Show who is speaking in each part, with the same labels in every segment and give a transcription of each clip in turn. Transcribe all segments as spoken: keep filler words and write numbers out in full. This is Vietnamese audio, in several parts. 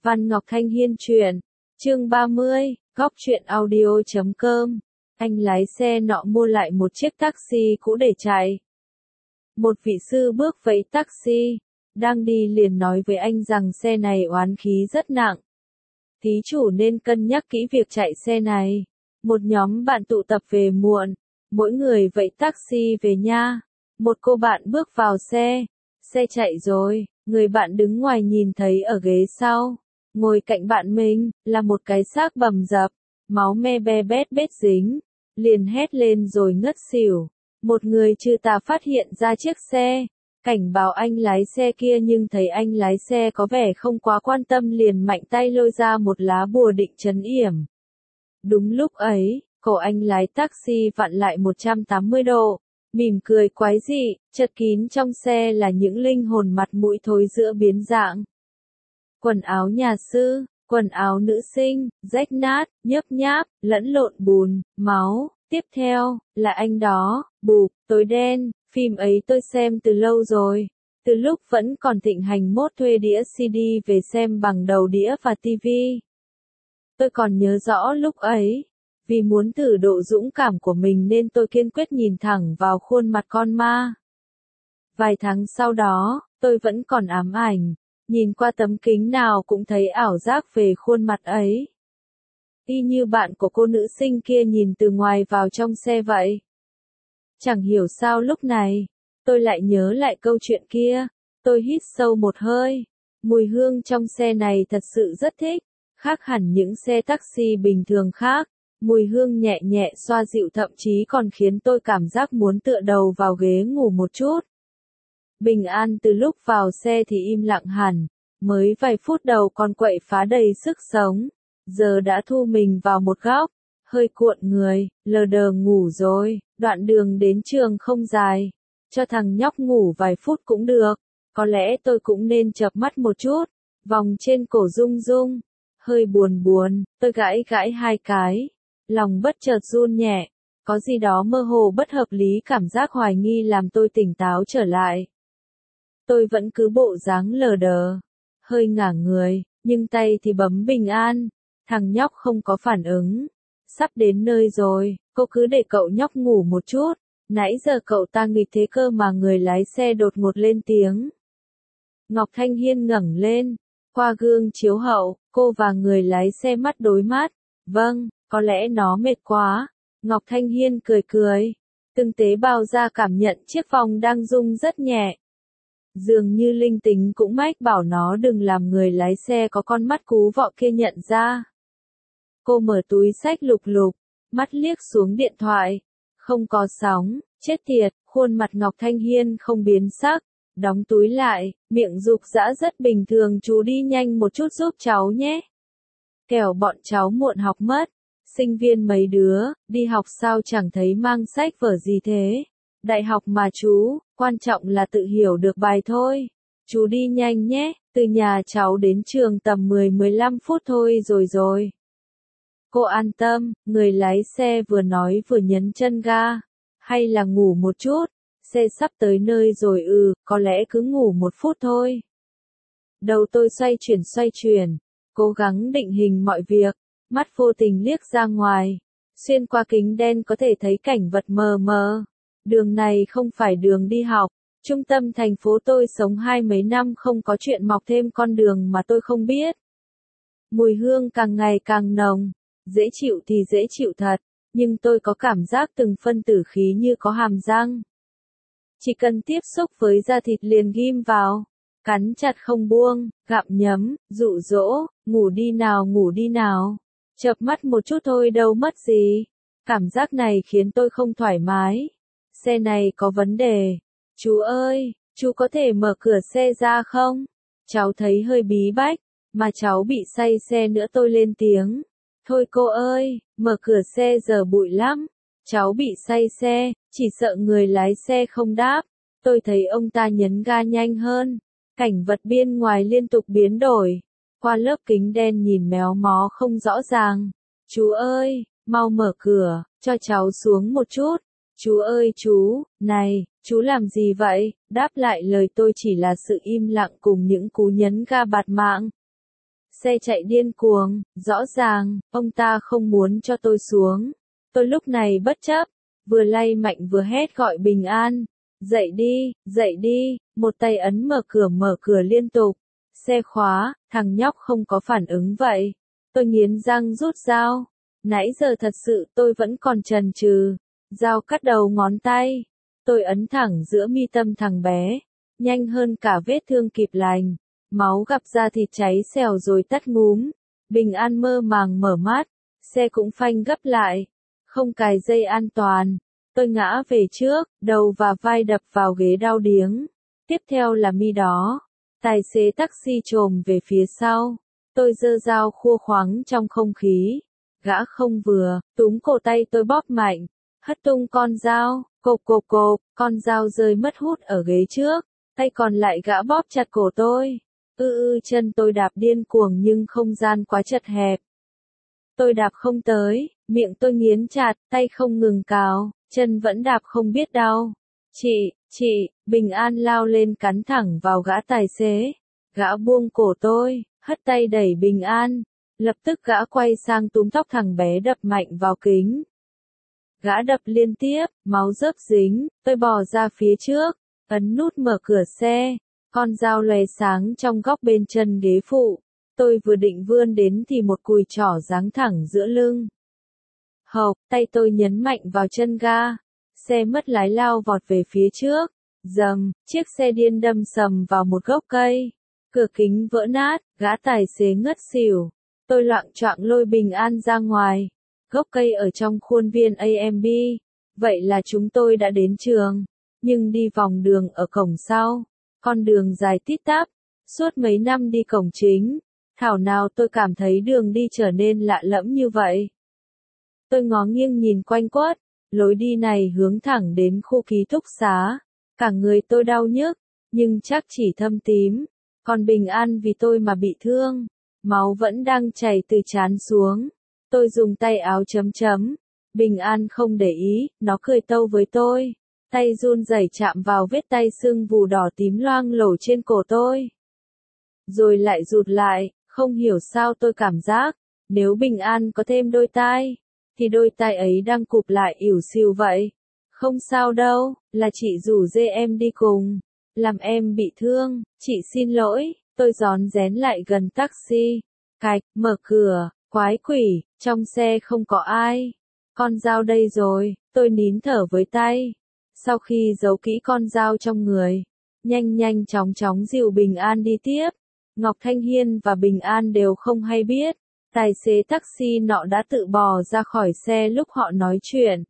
Speaker 1: Văn Ngọc Thanh Hiên truyện, chương ba mươi, góc truyện audio chấm com. Anh lái xe nọ mua lại một chiếc taxi cũ để chạy. Một vị sư bước vẫy taxi, đang đi liền nói với anh rằng xe này oán khí rất nặng. Thí chủ nên cân nhắc kỹ việc chạy xe này. Một nhóm bạn tụ tập về muộn, mỗi người vẫy taxi về nha. Một cô bạn bước vào xe, xe chạy rồi, người bạn đứng ngoài nhìn thấy ở ghế sau, ngồi cạnh bạn mình, là một cái xác bầm dập, máu me be bét bết dính, liền hét lên rồi ngất xỉu. Một người chư tà phát hiện ra chiếc xe, cảnh báo anh lái xe kia nhưng thấy anh lái xe có vẻ không quá quan tâm liền mạnh tay lôi ra một lá bùa định trấn yểm. Đúng lúc ấy, cổ anh lái taxi vặn lại một trăm tám mươi độ, mỉm cười quái dị, chật kín trong xe là những linh hồn mặt mũi thối rữa biến dạng. Quần áo nhà sư, quần áo nữ sinh, rách nát, nhớp nháp, lẫn lộn bùn, máu. Tiếp theo, là anh đó, bụp, tối đen, phim ấy tôi xem từ lâu rồi. Từ lúc vẫn còn thịnh hành mốt thuê đĩa xê đê về xem bằng đầu đĩa và tivi. Tôi còn nhớ rõ lúc ấy, vì muốn thử độ dũng cảm của mình nên tôi kiên quyết nhìn thẳng vào khuôn mặt con ma. Vài tháng sau đó, tôi vẫn còn ám ảnh, nhìn qua tấm kính nào cũng thấy ảo giác về khuôn mặt ấy. Y như bạn của cô nữ sinh kia nhìn từ ngoài vào trong xe vậy. Chẳng hiểu sao lúc này, tôi lại nhớ lại câu chuyện kia, tôi hít sâu một hơi. Mùi hương trong xe này thật sự rất thích, khác hẳn những xe taxi bình thường khác. Mùi hương nhẹ nhẹ xoa dịu thậm chí còn khiến tôi cảm giác muốn tựa đầu vào ghế ngủ một chút. Bình an từ lúc vào xe thì im lặng hẳn, mới vài phút đầu còn quậy phá đầy sức sống, giờ đã thu mình vào một góc, hơi cuộn người, lờ đờ ngủ rồi. Đoạn đường đến trường không dài, cho thằng nhóc ngủ vài phút cũng được, có lẽ tôi cũng nên chợp mắt một chút, vòng trên cổ rung rung, hơi buồn buồn, tôi gãi gãi hai cái. Lòng bất chợt run nhẹ, có gì đó mơ hồ bất hợp lý cảm giác hoài nghi làm tôi tỉnh táo trở lại. Tôi vẫn cứ bộ dáng lờ đờ, hơi ngả người, nhưng tay thì bấm bình an, thằng nhóc không có phản ứng. Sắp đến nơi rồi, cô cứ để cậu nhóc ngủ một chút, nãy giờ cậu ta nghịch thế cơ mà người lái xe đột ngột lên tiếng. Ngọc Thanh Hiên ngẩng lên, qua gương chiếu hậu, cô và người lái xe mắt đối mắt, vâng. Có lẽ nó mệt quá. Ngọc Thanh Hiên cười cười. Từng tế bào ra cảm nhận chiếc vòng đang rung rất nhẹ. Dường như linh tính cũng mách bảo nó đừng làm người lái xe có con mắt cú vọ kia nhận ra. Cô mở túi xách lục lục, mắt liếc xuống điện thoại. Không có sóng, chết tiệt, khuôn mặt Ngọc Thanh Hiên không biến sắc. Đóng túi lại, miệng rục rã rất bình thường, chú đi nhanh một chút giúp cháu nhé. Kẻo bọn cháu muộn học mất. Sinh viên mấy đứa, đi học sao chẳng thấy mang sách vở gì thế? Đại học mà chú, quan trọng là tự hiểu được bài thôi. Chú đi nhanh nhé, từ nhà cháu đến trường tầm mười đến mười lăm phút thôi rồi rồi. Cô an tâm, người lái xe vừa nói vừa nhấn chân ga. Hay là ngủ một chút, xe sắp tới nơi rồi ừ, có lẽ cứ ngủ một phút thôi. Đầu tôi xoay chuyển xoay chuyển, cố gắng định hình mọi việc. Mắt vô tình liếc ra ngoài, xuyên qua kính đen có thể thấy cảnh vật mờ mờ. Đường này không phải đường đi học, trung tâm thành phố tôi sống hai mấy năm không có chuyện mọc thêm con đường mà tôi không biết. Mùi hương càng ngày càng nồng, dễ chịu thì dễ chịu thật, nhưng tôi có cảm giác từng phân tử khí như có hàm răng. Chỉ cần tiếp xúc với da thịt liền ghim vào, cắn chặt không buông, gặm nhấm, dụ dỗ, ngủ đi nào ngủ đi nào. Chợp mắt một chút thôi đâu mất gì. Cảm giác này khiến tôi không thoải mái. Xe này có vấn đề. Chú ơi, chú có thể mở cửa xe ra không? Cháu thấy hơi bí bách, mà cháu bị say xe nữa tôi lên tiếng. Thôi cô ơi, mở cửa xe giờ bụi lắm. Cháu bị say xe, chỉ sợ người lái xe không đáp. Tôi thấy ông ta nhấn ga nhanh hơn. Cảnh vật bên ngoài liên tục biến đổi. Qua lớp kính đen nhìn méo mó không rõ ràng. Chú ơi, mau mở cửa, cho cháu xuống một chút. Chú ơi chú, này, chú làm gì vậy? Đáp lại lời tôi chỉ là sự im lặng cùng những cú nhấn ga bạt mạng. Xe chạy điên cuồng, rõ ràng, ông ta không muốn cho tôi xuống. Tôi lúc này bất chấp, vừa lay mạnh vừa hét gọi bình an. Dậy đi, dậy đi, một tay ấn mở cửa mở cửa liên tục. Xe khóa, thằng nhóc không có phản ứng vậy. Tôi nghiến răng rút dao. Nãy giờ thật sự tôi vẫn còn chần chừ. Dao cắt đầu ngón tay. Tôi ấn thẳng giữa mi tâm thằng bé. Nhanh hơn cả vết thương kịp lành. Máu gặp da thịt cháy xèo rồi tắt ngúm. Bình an mơ màng mở mắt. Xe cũng phanh gấp lại. Không cài dây an toàn. Tôi ngã về trước, đầu và vai đập vào ghế đau điếng. Tiếp theo là mi đó. Tài xế taxi chồm về phía sau. Tôi giơ dao khua khoắng trong không khí. Gã không vừa, túm cổ tay tôi bóp mạnh. Hất tung con dao, cộp cộp cộp, con dao rơi mất hút ở ghế trước. Tay còn lại gã bóp chặt cổ tôi. Ư ư chân tôi đạp điên cuồng nhưng không gian quá chật hẹp. Tôi đạp không tới, miệng tôi nghiến chặt, tay không ngừng cào, chân vẫn đạp không biết đau. Chị, chị, bình an lao lên cắn thẳng vào gã tài xế. Gã buông cổ tôi, hất tay đẩy bình an. Lập tức gã quay sang túm tóc thằng bé đập mạnh vào kính. Gã đập liên tiếp, máu rớp dính, tôi bò ra phía trước, ấn nút mở cửa xe. Con dao lóe sáng trong góc bên chân ghế phụ. Tôi vừa định vươn đến thì một cùi trỏ giáng thẳng giữa lưng. Hộc, tay tôi nhấn mạnh vào chân ga. Xe mất lái lao vọt về phía trước. Dầm, chiếc xe điên đâm sầm vào một gốc cây. Cửa kính vỡ nát, gã tài xế ngất xỉu. Tôi loạng choạng lôi bình an ra ngoài. Gốc cây ở trong khuôn viên a em bê. Vậy là chúng tôi đã đến trường. Nhưng đi vòng đường ở cổng sau. Con đường dài tít tắp. Suốt mấy năm đi cổng chính. Thảo nào tôi cảm thấy đường đi trở nên lạ lẫm như vậy. Tôi ngó nghiêng nhìn quanh quất. Lối đi này hướng thẳng đến khu ký túc xá. Cả người tôi đau nhức. Nhưng chắc chỉ thâm tím. Còn bình an vì tôi mà bị thương. Máu vẫn đang chảy từ trán xuống. Tôi dùng tay áo chấm chấm. Bình an không để ý, nó cười tâu với tôi. Tay run rẩy chạm vào vết tay sưng vù đỏ tím loang lổ trên cổ tôi. Rồi lại rụt lại, không hiểu sao tôi cảm giác, nếu bình an có thêm đôi tai, thì đôi tai ấy đang cụp lại ỉu xìu vậy. Không sao đâu, là chị rủ dê em đi cùng. Làm em bị thương, chị xin lỗi, tôi rón rén lại gần taxi. Cạch, mở cửa, quái quỷ, trong xe không có ai. Con dao đây rồi, tôi nín thở với tay. Sau khi giấu kỹ con dao trong người, nhanh nhanh chóng chóng dìu Bình An đi tiếp. Ngọc Thanh Hiên và Bình An đều không hay biết. Tài xế taxi nọ đã tự bò ra khỏi xe lúc họ nói chuyện.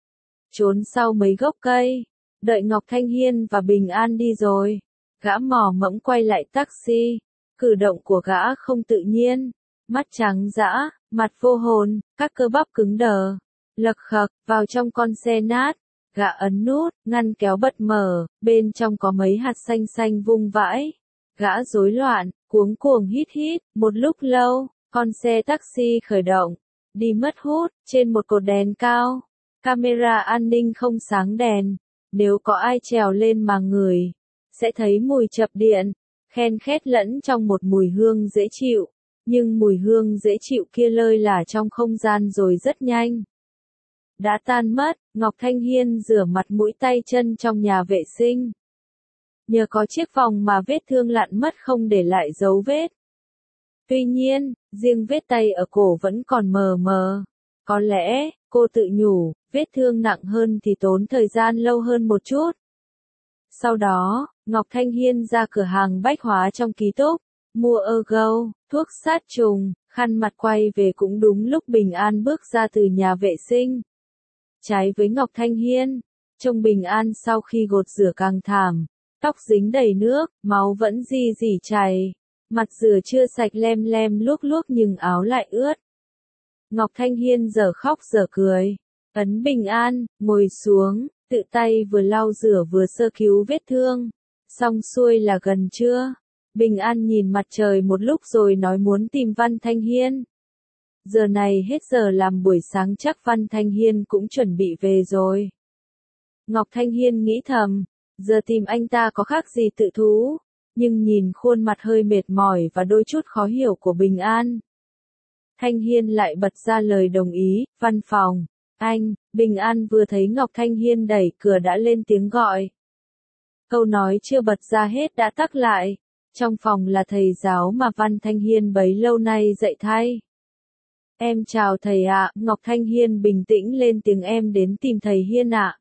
Speaker 1: Trốn sau mấy gốc cây. Đợi Ngọc Thanh Hiên và Bình An đi rồi. Gã mò mẫm quay lại taxi. Cử động của gã không tự nhiên. Mắt trắng dã, mặt vô hồn, các cơ bắp cứng đờ. Lật khật, vào trong con xe nát. Gã ấn nút, ngăn kéo bật mở, bên trong có mấy hạt xanh xanh vung vãi. Gã rối loạn, cuống cuồng hít hít, một lúc lâu, con xe taxi khởi động. Đi mất hút, trên một cột đèn cao. Camera an ninh không sáng đèn. Nếu có ai trèo lên mà ngửi, sẽ thấy mùi chập điện, khen khét lẫn trong một mùi hương dễ chịu. Nhưng mùi hương dễ chịu kia lơi lả trong không gian rồi rất nhanh đã tan mất. Ngọc Thanh Hiên rửa mặt mũi tay chân trong nhà vệ sinh. Nhờ có chiếc vòng mà vết thương lặn mất không để lại dấu vết. Tuy nhiên, riêng vết tay ở cổ vẫn còn mờ mờ. Có lẽ, cô tự nhủ, vết thương nặng hơn thì tốn thời gian lâu hơn một chút. Sau đó, Ngọc Thanh Hiên ra cửa hàng bách hóa trong ký túc, mua Ergo, thuốc sát trùng, khăn mặt quay về cũng đúng lúc Bình An bước ra từ nhà vệ sinh. Trái với Ngọc Thanh Hiên, trông Bình An sau khi gột rửa càng thảm, tóc dính đầy nước, máu vẫn rỉ rỉ chảy, mặt rửa chưa sạch lem lem luốc luốc nhưng áo lại ướt. Ngọc Thanh Hiên giờ khóc giờ cười, ấn Bình An, ngồi xuống, tự tay vừa lau rửa vừa sơ cứu vết thương. Xong xuôi là gần trưa. Bình An nhìn mặt trời một lúc rồi nói muốn tìm Văn Thanh Hiên. Giờ này hết giờ làm buổi sáng chắc Văn Thanh Hiên cũng chuẩn bị về rồi. Ngọc Thanh Hiên nghĩ thầm, giờ tìm anh ta có khác gì tự thú, nhưng nhìn khuôn mặt hơi mệt mỏi và đôi chút khó hiểu của Bình An. Thanh Hiên lại bật ra lời đồng ý, văn phòng. Anh, Bình An vừa thấy Ngọc Thanh Hiên đẩy cửa đã lên tiếng gọi. Câu nói chưa bật ra hết đã tắc lại. Trong phòng là thầy giáo mà Văn Thanh Hiên bấy lâu nay dạy thay. Em chào thầy ạ, Ngọc Thanh Hiên bình tĩnh lên tiếng, em đến tìm thầy Hiên ạ.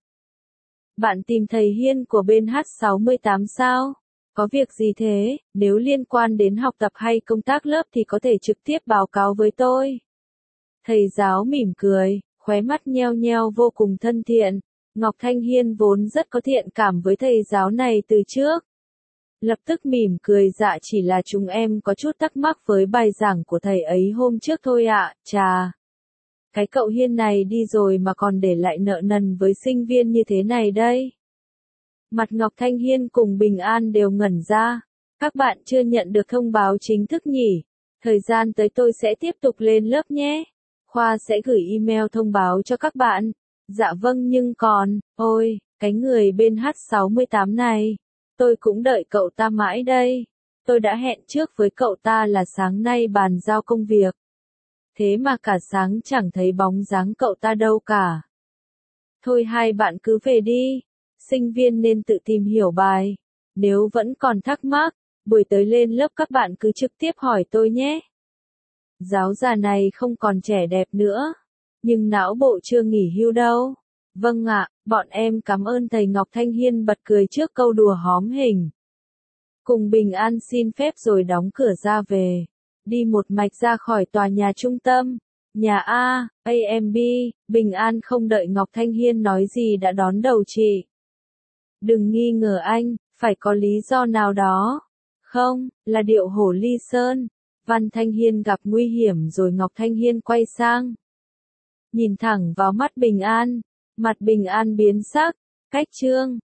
Speaker 1: Bạn tìm thầy Hiên của bên H sáu mươi tám sao? Có việc gì thế? Nếu liên quan đến học tập hay công tác lớp thì có thể trực tiếp báo cáo với tôi. Thầy giáo mỉm cười, khóe mắt nheo nheo vô cùng thân thiện. Ngọc Thanh Hiên vốn rất có thiện cảm với thầy giáo này từ trước. Lập tức mỉm cười, dạ chỉ là chúng em có chút thắc mắc với bài giảng của thầy ấy hôm trước thôi ạ, chà. Cái cậu Hiên này đi rồi mà còn để lại nợ nần với sinh viên như thế này đây. Mặt Ngọc Thanh Hiên cùng Bình An đều ngẩn ra. Các bạn chưa nhận được thông báo chính thức nhỉ? Thời gian tới tôi sẽ tiếp tục lên lớp nhé. Khoa sẽ gửi email thông báo cho các bạn. Dạ vâng, nhưng còn, ôi, cái người bên H sáu mươi tám này. Tôi cũng đợi cậu ta mãi đây. Tôi đã hẹn trước với cậu ta là sáng nay bàn giao công việc. Thế mà cả sáng chẳng thấy bóng dáng cậu ta đâu cả. Thôi hai bạn cứ về đi. Sinh viên nên tự tìm hiểu bài. Nếu vẫn còn thắc mắc, buổi tới lên lớp các bạn cứ trực tiếp hỏi tôi nhé. Giáo già này không còn trẻ đẹp nữa. Nhưng não bộ chưa nghỉ hưu đâu. Vâng ạ, bọn em cảm ơn thầy. Ngọc Thanh Hiên bật cười trước câu đùa hóm hình. Cùng Bình An xin phép rồi đóng cửa ra về. Đi một mạch ra khỏi tòa nhà trung tâm. Nhà A, A M B, Bình An không đợi Ngọc Thanh Hiên nói gì đã đón đầu chị. Đừng nghi ngờ anh, phải có lý do nào đó. Không, là điệu hổ ly sơn. Văn Thanh Hiên gặp nguy hiểm rồi. Ngọc Thanh Hiên quay sang. Nhìn thẳng vào mắt Bình An. Mặt Bình An biến sắc. Cách trương.